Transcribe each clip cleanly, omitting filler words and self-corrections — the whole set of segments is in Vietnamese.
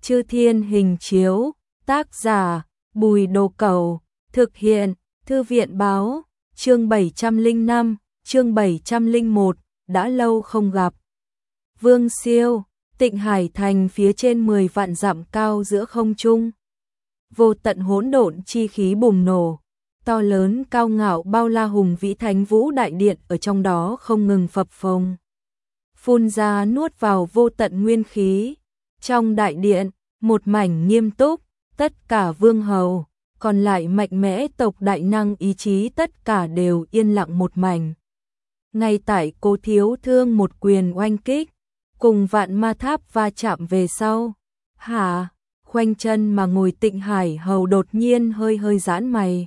Chư Thiên Hình Chiếu, tác giả, Bùi Đồ Cẩu, thực hiện, Thư viện Báo, chương 705, chương 701, đã lâu không gặp. Vương Siêu, Tịnh Hải Thành phía trên 10 vạn dặm cao giữa không trung. Vô tận hỗn độn chi khí bùng nổ, to lớn cao ngạo bao la hùng vĩ Thánh Vũ Đại Điện ở trong đó không ngừng phập phồng. Phun ra nuốt vào vô tận nguyên khí. Trong đại điện, một mảnh nghiêm túc, tất cả vương hầu, còn lại mạnh mẽ tộc đại năng ý chí tất cả đều yên lặng một mảnh. Ngay tại Cố Thiếu Thương một quyền oanh kích, cùng Vạn Ma Tháp va chạm về sau. Khoanh chân mà ngồi Tịnh Hải Hầu đột nhiên hơi giãn mày.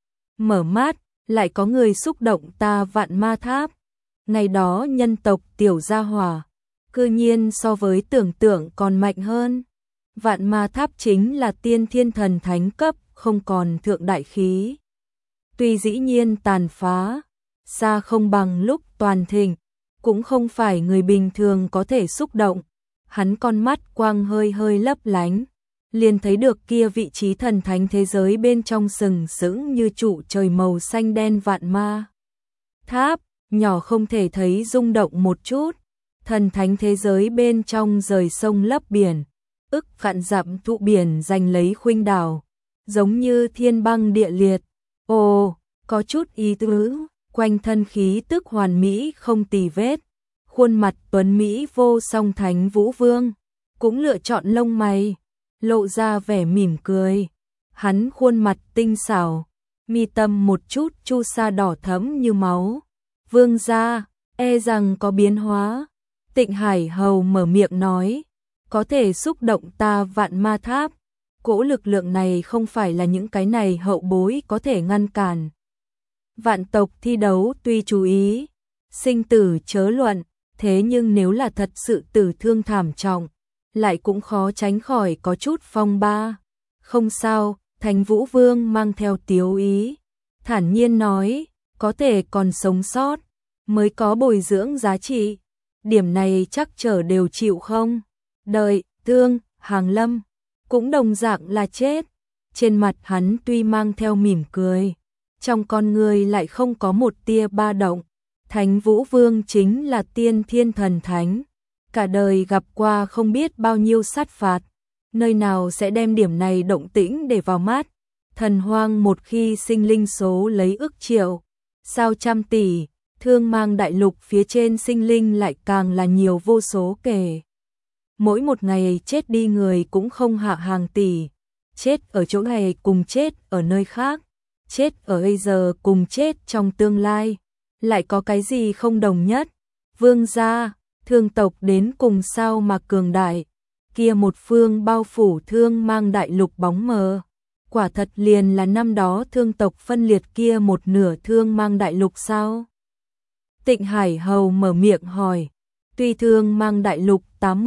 Mở mắt, lại có người xúc động ta Vạn Ma Tháp. Ngày đó nhân tộc tiểu gia hỏa, cư nhiên so với tưởng tượng còn mạnh hơn. Vạn Ma Tháp chính là tiên thiên thần thánh cấp, không còn thượng đại khí. Tuy dĩ nhiên tàn phá, xa không bằng lúc toàn thịnh, cũng không phải người bình thường có thể xúc động. Hắn con mắt quang hơi lấp lánh, liền thấy được kia vị trí thần thánh thế giới bên trong sừng sững như trụ trời màu xanh đen Vạn Ma Tháp, nhỏ không thể thấy rung động một chút. Thần thánh thế giới bên trong rời sông lấp biển, ức vạn dặm thụ biển giành lấy khuynh đảo, giống như thiên băng địa liệt. Ồ, có chút ý tứ, quanh thân khí tức hoàn mỹ không tì vết. Khuôn mặt tuấn mỹ vô song Thánh Vũ Vương cũng lựa chọn lông mày, lộ ra vẻ mỉm cười. Hắn khuôn mặt tinh xảo, mi tâm một chút chu sa đỏ thẫm như máu. Vương gia, e rằng có biến hóa. Tịnh Hải Hầu mở miệng nói, có thể xúc động ta Vạn Ma Tháp. Cỗ lực lượng này không phải là những cái này hậu bối có thể ngăn cản. Vạn tộc thi đấu tuy chú ý, sinh tử chớ luận, thế nhưng nếu là thật sự tử thương thảm trọng, lại cũng khó tránh khỏi có chút phong ba. Không sao, Thánh Vũ Vương mang theo tiếu ý, thản nhiên nói, có thể còn sống sót, mới có bồi dưỡng giá trị. Điểm này chắc trở đều chịu không? Đợi, Thương, Hàng Lâm, cũng đồng dạng là chết. Trên mặt hắn tuy mang theo mỉm cười, trong con người lại không có một tia ba động. Thánh Vũ Vương chính là tiên thiên thần thánh, cả đời gặp qua không biết bao nhiêu sát phạt, nơi nào sẽ đem điểm này động tĩnh để vào mắt. Thần hoang một khi sinh linh số lấy ức triệu, sao trăm tỷ, Thương Mang đại lục phía trên sinh linh lại càng là nhiều vô số kể. Mỗi một ngày chết đi người cũng không hạ hàng tỷ, chết ở chỗ này cùng chết ở nơi khác, chết ở bây giờ cùng chết trong tương lai, lại có cái gì không đồng nhất? Vương gia, Thương tộc đến cùng sao mà cường đại, kia một phương bao phủ Thương Mang đại lục bóng mờ, quả thật liền là năm đó Thương tộc phân liệt kia một nửa Thương Mang đại lục sao? Tịnh Hải Hầu mở miệng hỏi, tuy Thương Mang đại lục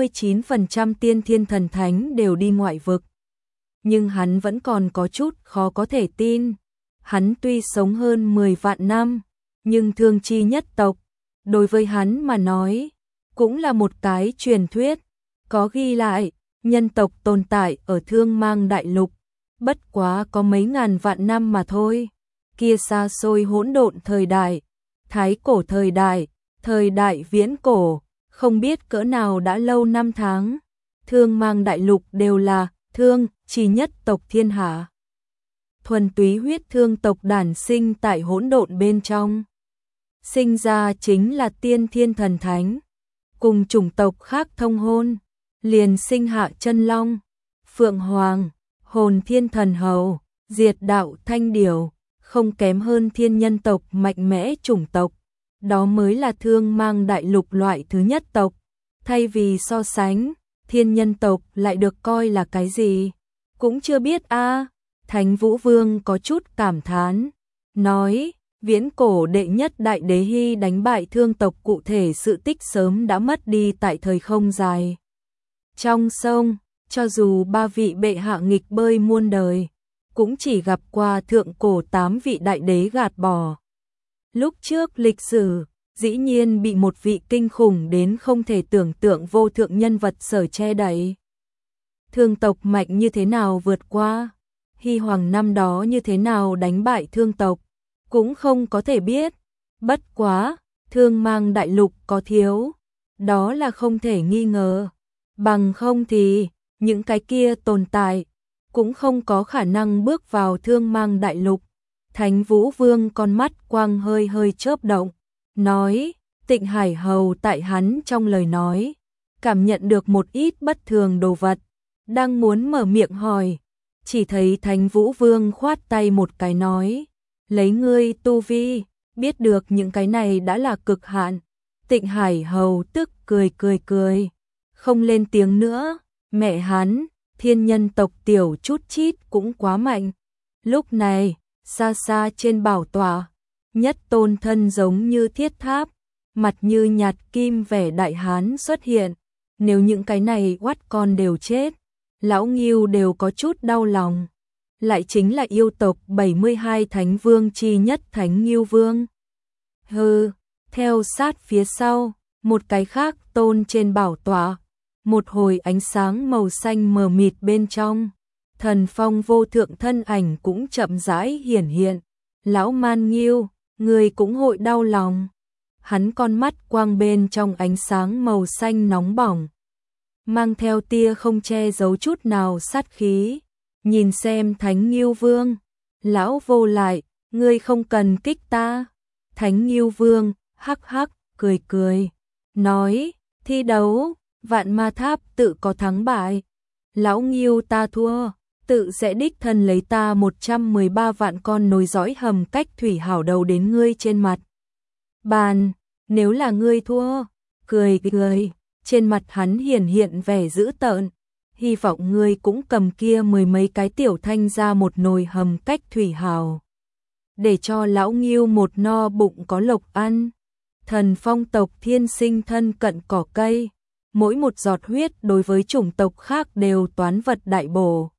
89% tiên thiên thần thánh đều đi ngoại vực, nhưng hắn vẫn còn có chút khó có thể tin. Hắn tuy sống hơn 10 vạn năm, nhưng thương chi nhất tộc, đối với hắn mà nói, cũng là một cái truyền thuyết. Có ghi lại, nhân tộc tồn tại ở Thương Mang đại lục, bất quá có mấy ngàn vạn năm mà thôi. Kia xa xôi hỗn độn thời đại, thái cổ thời đại viễn cổ, không biết cỡ nào đã lâu năm tháng. Thương Mang đại lục đều là thương chi nhất tộc thiên hạ. Thuần túy huyết thương tộc đản sinh tại hỗn độn bên trong. Sinh ra chính là tiên thiên thần thánh, cùng chủng tộc khác thông hôn, liền sinh hạ chân long, phượng hoàng, hồn thiên thần hầu, diệt đạo thanh điểu, không kém hơn thiên nhân tộc mạnh mẽ chủng tộc. Đó mới là Thương Mang đại lục loại thứ nhất tộc. Thay vì so sánh, thiên nhân tộc lại được coi là cái gì? Cũng chưa biết a. Thánh Vũ Vương có chút cảm thán, nói, viễn cổ đệ nhất đại đế Hy đánh bại Thương tộc, cụ thể sự tích sớm đã mất đi tại thời không dài. Trong sông, cho dù 3 vị bệ hạ nghịch bơi muôn đời, cũng chỉ gặp qua thượng cổ 8 vị đại đế gạt bỏ. Lúc trước lịch sử, dĩ nhiên bị một vị kinh khủng đến không thể tưởng tượng vô thượng nhân vật sở che đậy. Thương tộc mạnh như thế nào vượt qua, Hy Hoàng năm đó như thế nào đánh bại thương tộc, cũng không có thể biết. Bất quá, Thương Mang đại lục có thiếu, đó là không thể nghi ngờ. Bằng không thì, những cái kia tồn tại, cũng không có khả năng bước vào Thương Mang đại lục. Thánh Vũ Vương con mắt quang hơi hơi chớp động, nói, Tịnh Hải Hầu tại hắn trong lời nói, cảm nhận được một ít bất thường đồ vật, đang muốn mở miệng hỏi, chỉ thấy Thánh Vũ Vương khoát tay một cái nói, lấy ngươi tu vi, biết được những cái này đã là cực hạn. Tịnh Hải Hầu tức cười, không lên tiếng nữa, mẹ hắn, thiên nhân tộc tiểu chút chít cũng quá mạnh. Lúc này, xa xa trên bảo tọa, nhất tôn thân giống như thiết tháp, mặt như nhạt kim vẻ đại hán xuất hiện. Nếu những cái này oát con đều chết, lão Ngưu đều có chút đau lòng. Lại chính là yêu tộc 72 Thánh Vương chi nhất Thánh Ngưu Vương. Hừ, theo sát phía sau, một cái khác tôn trên bảo tọa, một hồi ánh sáng màu xanh mờ mịt bên trong. Thần phong vô thượng thân ảnh cũng chậm rãi hiển hiện. Lão Man Ngưu, người cũng hội đau lòng. Hắn con mắt quang bên trong ánh sáng màu xanh nóng bỏng, mang theo tia không che giấu chút nào sát khí. Nhìn xem Thánh Ngưu Vương, lão vô lại, ngươi không cần kích ta. Thánh Ngưu Vương, hắc hắc, cười, nói, thi đấu, vạn ma tháp tự có thắng bại. Lão Ngưu ta thua, tự sẽ đích thân lấy ta 113 vạn con nối dõi hầm cách thủy hảo đầu đến ngươi trên mặt bàn. Nếu là ngươi thua, cười, trên mặt hắn hiện vẻ dữ tợn. Hy vọng ngươi cũng cầm kia 10 mấy cái tiểu thanh ra một nồi hầm cách thủy hào, để cho lão Ngưu một no bụng có lộc ăn. Thần phong tộc thiên sinh thân cận cỏ cây, mỗi một giọt huyết đối với chủng tộc khác đều toán vật đại bổ.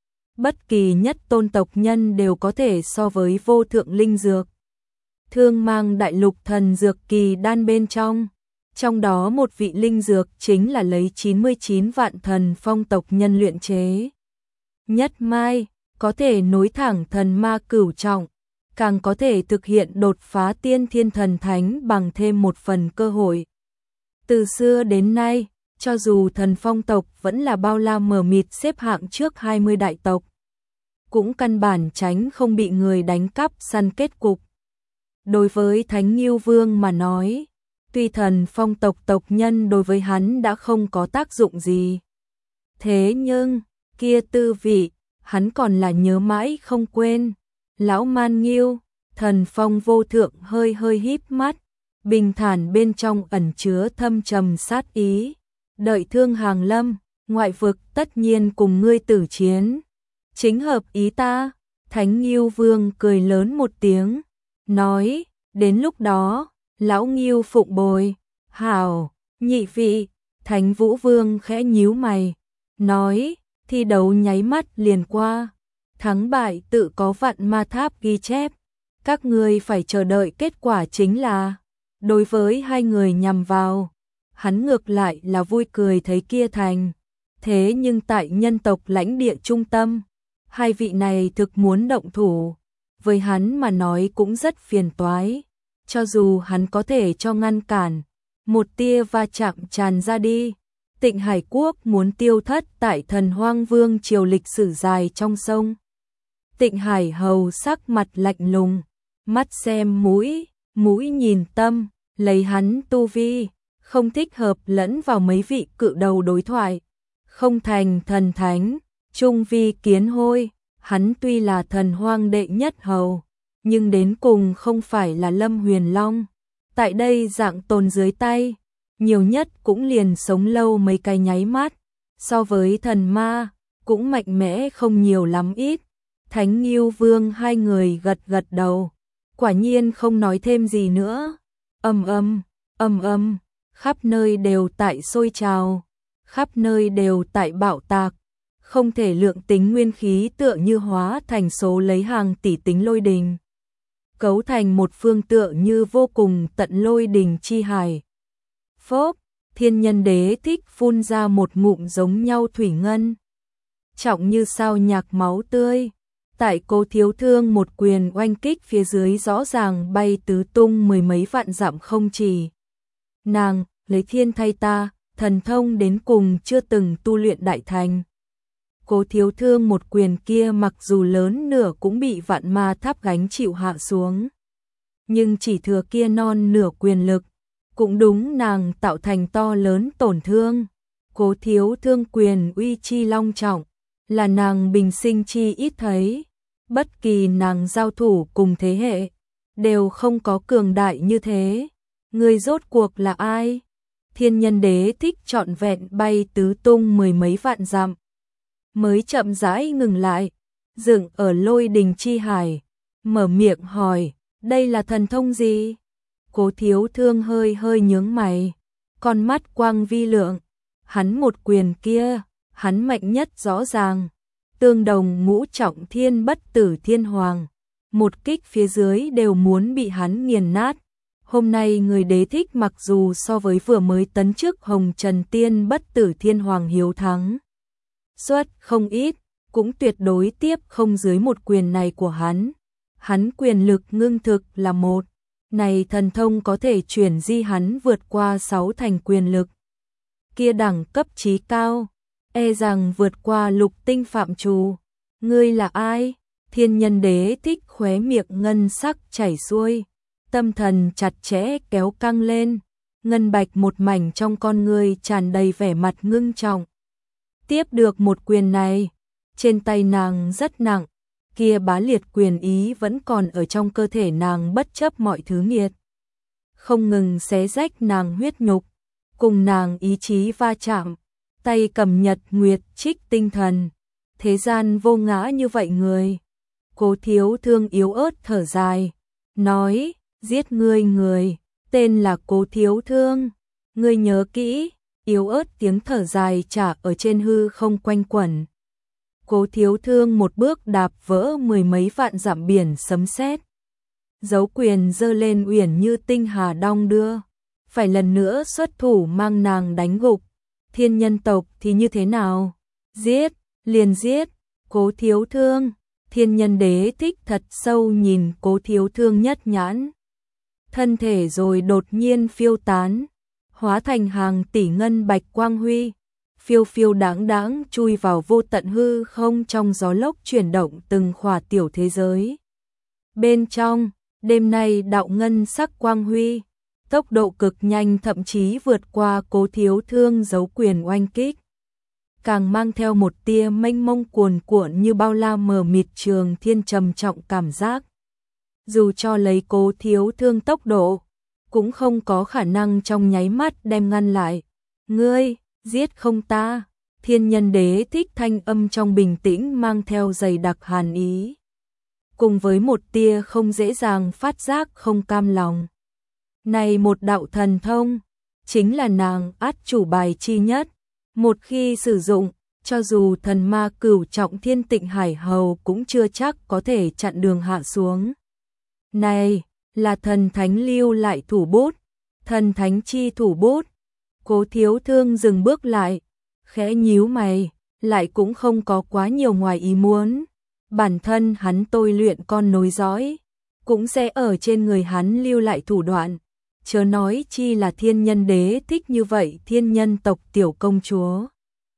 Bất kỳ nhất tôn tộc nhân đều có thể so với vô thượng linh dược. Thương Mang đại lục thần dược kỳ đan bên trong đó một vị linh dược chính là lấy 99 vạn thần phong tộc nhân luyện chế. Nhất mai, có thể nối thẳng thần ma cửu trọng, càng có thể thực hiện đột phá tiên thiên thần thánh bằng thêm một phần cơ hội. Từ xưa đến nay, cho dù thần phong tộc vẫn là bao la mờ mịt xếp hạng trước 20 đại tộc, cũng căn bản tránh không bị người đánh cắp săn kết cục. Đối với Thánh Ngưu Vương mà nói, tuy thần phong tộc tộc nhân đối với hắn đã không có tác dụng gì, thế nhưng, kia tư vị, hắn còn là nhớ mãi không quên. Lão Man Ngưu, thần phong vô thượng hơi híp mắt, bình thản bên trong ẩn chứa thâm trầm sát ý. Đợi thương hàng lâm, ngoại vực tất nhiên cùng ngươi tử chiến. Chính hợp ý ta. Thánh Ngưu Vương cười lớn một tiếng, nói, đến lúc đó, lão Ngưu phụng bồi. Hảo, nhị vị. Thánh Vũ Vương khẽ nhíu mày, nói, thi đấu nháy mắt liền qua, thắng bại tự có vạn ma tháp ghi chép, các ngươi phải chờ đợi kết quả chính là. Đối với hai người nhằm vào, hắn ngược lại là vui cười thấy kia thành. Thế nhưng tại nhân tộc lãnh địa trung tâm, hai vị này thực muốn động thủ, với hắn mà nói cũng rất phiền toái. Cho dù hắn có thể cho ngăn cản, một tia va chạm tràn ra đi, Tịnh Hải Quốc muốn tiêu thất tại Thần Hoang Vương triều lịch sử dài trong sông. Tịnh Hải Hầu sắc mặt lạnh lùng, mắt xem mũi, mũi nhìn tâm, lấy hắn tu vi, không thích hợp lẫn vào mấy vị cự đầu đối thoại. Không thành thần thánh, trung vi kiến hôi, hắn tuy là thần hoang đệ nhất hầu, nhưng đến cùng không phải là Lâm Huyền Long. Tại đây dạng tồn dưới tay, nhiều nhất cũng liền sống lâu mấy cái nháy mắt, so với thần ma, cũng mạnh mẽ không nhiều lắm ít. Thánh Ngưu Vương hai người gật đầu, quả nhiên không nói thêm gì nữa. Ầm, khắp nơi đều tại sôi trào, khắp nơi đều tại bạo tạc, không thể lượng tính nguyên khí tựa như hóa thành số lấy hàng tỷ tính lôi đình, cấu thành một phương tựa như vô cùng tận lôi đình chi hải. Phốp, Thiên Nhân Đế thích phun ra một ngụm giống nhau thủy ngân, trọng như sao nhạc máu tươi. Tại Cố Thiếu Thương một quyền oanh kích phía dưới rõ ràng bay tứ tung mười mấy vạn dặm không chỉ. Nàng, lấy thiên thay ta, thần thông đến cùng chưa từng tu luyện đại thành. Cố Thiếu Thương một quyền kia mặc dù lớn nửa cũng bị vạn ma tháp gánh chịu hạ xuống. Nhưng chỉ thừa kia non nửa quyền lực, cũng đúng nàng tạo thành to lớn tổn thương. Cố Thiếu Thương quyền uy chi long trọng, là nàng bình sinh chi ít thấy. Bất kỳ nàng giao thủ cùng thế hệ, đều không có cường đại như thế. Người rốt cuộc là ai? Thiên Nhân Đế Thích trọn vẹn bay tứ tung mười mấy vạn dặm, mới chậm rãi ngừng lại, dựng ở Lôi Đình chi hải, mở miệng hỏi, đây là thần thông gì? Cố Thiếu Thương hơi hơi nhướng mày, con mắt quang vi lượng, hắn một quyền kia, hắn mạnh nhất rõ ràng, tương đồng ngũ trọng thiên bất tử thiên hoàng, một kích phía dưới đều muốn bị hắn nghiền nát. Hôm nay người Đế Thích mặc dù so với vừa mới tấn chức Hồng Trần Tiên bất tử thiên hoàng hiếu thắng suất không ít, cũng tuyệt đối tiếp không dưới một quyền này của hắn. Hắn quyền lực ngưng thực là một, này thần thông có thể chuyển di hắn vượt qua 6 thành quyền lực. Kia đẳng cấp trí cao, e rằng vượt qua lục tinh phạm trù. Ngươi là ai? Thiên Nhân Đế Thích khóe miệng ngân sắc chảy xuôi, tâm thần chặt chẽ kéo căng lên, ngân bạch một mảnh trong con người tràn đầy vẻ mặt ngưng trọng. Tiếp được một quyền này, trên tay nàng rất nặng, kia bá liệt quyền ý vẫn còn ở trong cơ thể nàng bất chấp mọi thứ nghiệt. Không ngừng xé rách nàng huyết nhục, cùng nàng ý chí va chạm, tay cầm nhật nguyệt trích tinh thần. Thế gian vô ngã như vậy người. Cố Thiếu Thương yếu ớt thở dài, nói, giết ngươi người, tên là Cố Thiếu Thương, ngươi nhớ kỹ. Yếu ớt tiếng thở dài trả ở trên hư không quanh quẩn. Cố Thiếu Thương một bước đạp vỡ mười mấy vạn dặm biển sấm sét. Dấu quyền giơ lên uyển như tinh hà đong đưa, phải lần nữa xuất thủ mang nàng đánh gục. Thiên nhân tộc thì như thế nào? Giết, liền giết. Cố Thiếu Thương, Thiên Nhân Đế Thích thật sâu nhìn Cố Thiếu Thương nhất nhãn. Thân thể rồi đột nhiên phiêu tán, hóa thành hàng tỷ ngân bạch quang huy, phiêu phiêu đáng đáng chui vào vô tận hư không trong gió lốc chuyển động từng khỏa tiểu thế giới. Bên trong, đêm nay đạo ngân sắc quang huy, tốc độ cực nhanh thậm chí vượt qua Cố Thiếu Thương dấu quyền oanh kích. Càng mang theo một tia mênh mông cuồn cuộn như bao la mờ mịt trường thiên trầm trọng cảm giác. Dù cho lấy Cố Thiếu Thương tốc độ, cũng không có khả năng trong nháy mắt đem ngăn lại. Ngươi, giết không ta? Thiên Nhân Đế Thích thanh âm trong bình tĩnh mang theo dày đặc hàn ý, cùng với một tia không dễ dàng phát giác không cam lòng. Này một đạo thần thông, chính là nàng át chủ bài chi nhất. Một khi sử dụng, cho dù thần ma cửu trọng thiên tịnh hải hầu cũng chưa chắc có thể chặn đường hạ xuống. Này, là thần thánh lưu lại thủ bút, thần thánh chi thủ bút. Cố Thiếu Thương dừng bước lại, khẽ nhíu mày, lại cũng không có quá nhiều ngoài ý muốn. Bản thân hắn tôi luyện con nối dõi, cũng sẽ ở trên người hắn lưu lại thủ đoạn. Chớ nói chi là Thiên Nhân Đế Thích như vậy thiên nhân tộc tiểu công chúa.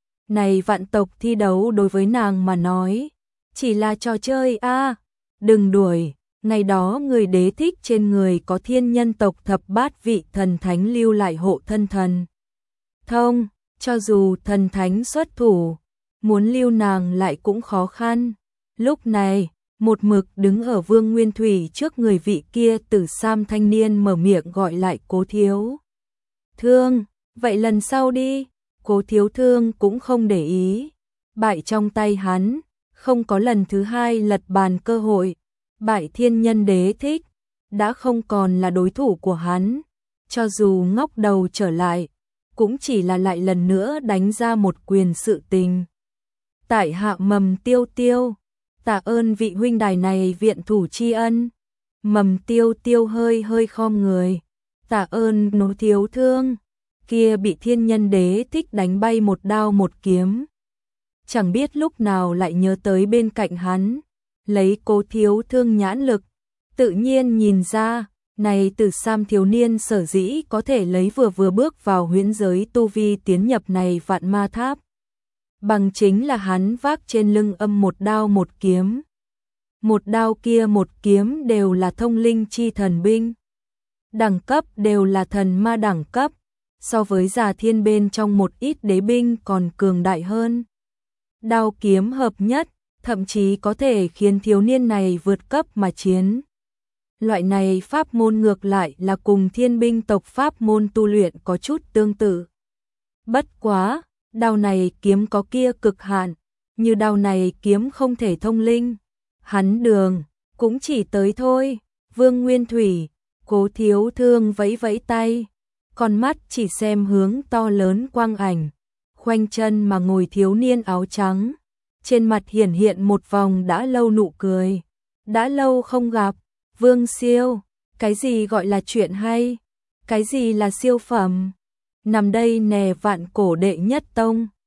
Này vạn tộc thi đấu đối với nàng mà nói, chỉ là trò chơi a. Đừng đuổi, ngày đó người Đế Thích trên người có thiên nhân tộc thập bát vị thần thánh lưu lại hộ thân thần thông, cho dù thần thánh xuất thủ, muốn lưu nàng lại cũng khó khăn. Lúc này, một mực đứng ở Vương Nguyên Thủy trước người vị kia tử sam thanh niên mở miệng gọi lại Cố Thiếu Thương, vậy lần sau đi. Cố Thiếu Thương cũng không để ý, bại trong tay hắn, không có lần thứ hai lật bàn cơ hội. Bại Thiên Nhân Đế Thích, đã không còn là đối thủ của hắn, cho dù ngóc đầu trở lại, cũng chỉ là lại lần nữa đánh ra một quyền sự tình. Tại hạ Mầm Tiêu Tiêu, tạ ơn vị huynh đài này viện thủ tri ân. Mầm Tiêu Tiêu hơi hơi khom người, tạ ơn Cố Thiếu Thương. Kia bị Thiên Nhân Đế Thích đánh bay một đao một kiếm, chẳng biết lúc nào lại nhớ tới bên cạnh hắn, lấy Cố Thiếu Thương nhãn lực, tự nhiên nhìn ra, này Tử Sam thiếu niên sở dĩ có thể lấy vừa bước vào huyễn giới tu vi tiến nhập này vạn ma tháp. Bằng chính là hắn vác trên lưng âm một đao một kiếm. Một đao kia một kiếm đều là thông linh chi thần binh. Đẳng cấp đều là thần ma đẳng cấp, so với Già Thiên bên trong một ít đế binh còn cường đại hơn. Đao kiếm hợp nhất, thậm chí có thể khiến thiếu niên này vượt cấp mà chiến. Loại này pháp môn ngược lại là cùng thiên binh tộc pháp môn tu luyện có chút tương tự. Bất quá, đao này kiếm có kia cực hạn, như đao này kiếm không thể thông linh. Hắn đường, cũng chỉ tới thôi. Vương Nguyên Thủy, Cố Thiếu Thương vẫy vẫy tay, con mắt chỉ xem hướng to lớn quang ảnh, khoanh chân mà ngồi thiếu niên áo trắng. Trên mặt hiển hiện một vòng đã lâu nụ cười. Đã lâu không gặp, Vương Siêu, cái gì gọi là chuyện hay? Cái gì là siêu phẩm? Nằm đây nè vạn cổ đệ nhất tông.